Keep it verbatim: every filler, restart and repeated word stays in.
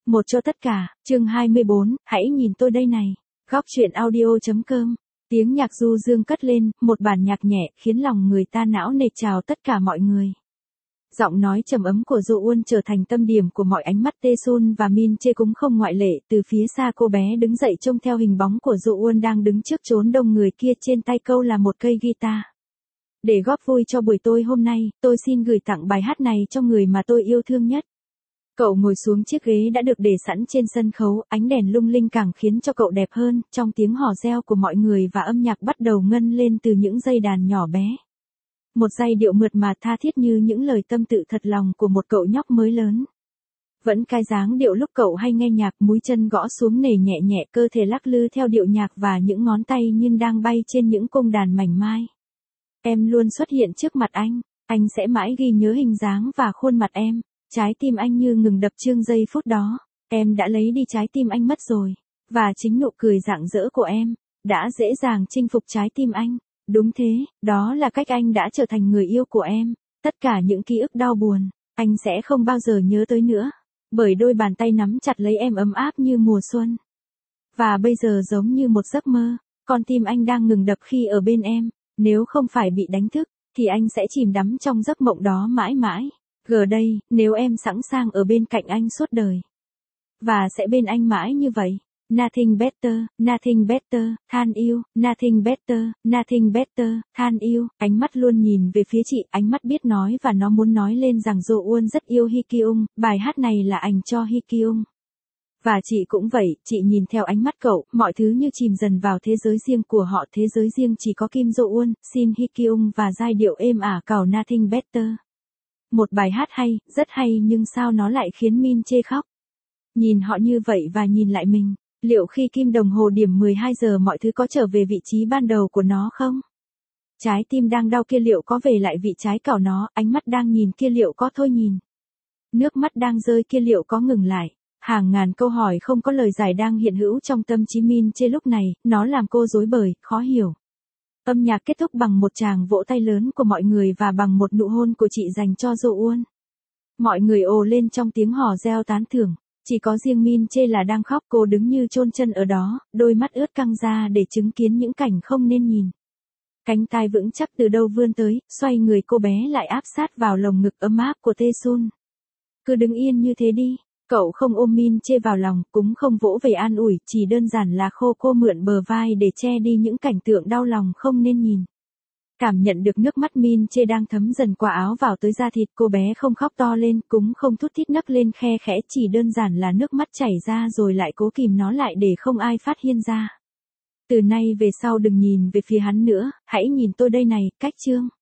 Một cho tất cả, chương hai mươi bốn, hãy nhìn tôi đây này. Góc truyện audio.com. Tiếng nhạc du dương cất lên, một bản nhạc nhẹ, khiến lòng người ta não nề chào tất cả mọi người. Giọng nói trầm ấm của Jo Won trở thành tâm điểm của mọi ánh mắt. Taesun và Min Jae cũng không ngoại lệ. Từ phía xa cô bé đứng dậy trông theo hình bóng của Jo Won đang đứng trước chốn đông người kia, trên tay câu là một cây guitar. Để góp vui cho buổi tối hôm nay, tôi xin gửi tặng bài hát này cho người mà tôi yêu thương nhất. Cậu ngồi xuống chiếc ghế đã được để sẵn trên sân khấu, ánh đèn lung linh càng khiến cho cậu đẹp hơn, trong tiếng hò reo của mọi người và âm nhạc bắt đầu ngân lên từ những dây đàn nhỏ bé. Một giai điệu mượt mà tha thiết như những lời tâm tự thật lòng của một cậu nhóc mới lớn. Vẫn cái dáng điệu lúc cậu hay nghe nhạc, múi chân gõ xuống nền nhẹ nhẹ, cơ thể lắc lư theo điệu nhạc và những ngón tay như đang bay trên những cung đàn mảnh mai. Em luôn xuất hiện trước mặt anh, anh sẽ mãi ghi nhớ hình dáng và khuôn mặt em. Trái tim anh như ngừng đập chương giây phút đó, em đã lấy đi trái tim anh mất rồi, và chính nụ cười rạng rỡ của em, đã dễ dàng chinh phục trái tim anh. Đúng thế, đó là cách anh đã trở thành người yêu của em, tất cả những ký ức đau buồn, anh sẽ không bao giờ nhớ tới nữa, bởi đôi bàn tay nắm chặt lấy em ấm áp như mùa xuân. Và bây giờ giống như một giấc mơ, con tim anh đang ngừng đập khi ở bên em, nếu không phải bị đánh thức, thì anh sẽ chìm đắm trong giấc mộng đó mãi mãi. Giờ đây, nếu em sẵn sàng ở bên cạnh anh suốt đời, và sẽ bên anh mãi như vậy. Nothing better, nothing better, than you, nothing better, nothing better, than you. Ánh mắt luôn nhìn về phía chị, ánh mắt biết nói và nó muốn nói lên rằng Jo Won rất yêu Hee Kyung, bài hát này là ảnh cho Hee Kyung. Và chị cũng vậy, chị nhìn theo ánh mắt cậu, mọi thứ như chìm dần vào thế giới riêng của họ, thế giới riêng chỉ có Kim Jo Won, Shin Hee Kyung và giai điệu êm ả cào Nothing better. Một bài hát hay, rất hay nhưng sao nó lại khiến Min Jae khóc. Nhìn họ như vậy và nhìn lại mình, liệu khi kim đồng hồ điểm mười hai giờ mọi thứ có trở về vị trí ban đầu của nó không? Trái tim đang đau kia liệu có về lại vị trái cào nó, ánh mắt đang nhìn kia liệu có thôi nhìn. Nước mắt đang rơi kia liệu có ngừng lại. Hàng ngàn câu hỏi không có lời giải đang hiện hữu trong tâm trí Min Jae lúc này, nó làm cô rối bời, khó hiểu. Âm nhạc kết thúc bằng một tràng vỗ tay lớn của mọi người và bằng một nụ hôn của chị dành cho Jo Won. Mọi người ồ lên trong tiếng hò reo tán thưởng, chỉ có riêng Min Jae là đang khóc, cô đứng như chôn chân ở đó, đôi mắt ướt căng ra để chứng kiến những cảnh không nên nhìn. Cánh tay vững chắc từ đâu vươn tới, xoay người cô bé lại áp sát vào lồng ngực ấm áp của Taesun. Cứ đứng yên như thế đi. Cậu không ôm Min Jae vào lòng, cũng không vỗ về an ủi, chỉ đơn giản là khô cô mượn bờ vai để che đi những cảnh tượng đau lòng không nên nhìn. Cảm nhận được nước mắt Min Jae đang thấm dần qua áo vào tới da thịt, cô bé không khóc to lên, cũng không thút thít nấc lên khe khẽ, chỉ đơn giản là nước mắt chảy ra rồi lại cố kìm nó lại để không ai phát hiện ra. Từ nay về sau đừng nhìn về phía hắn nữa, hãy nhìn tôi đây này, cách chương.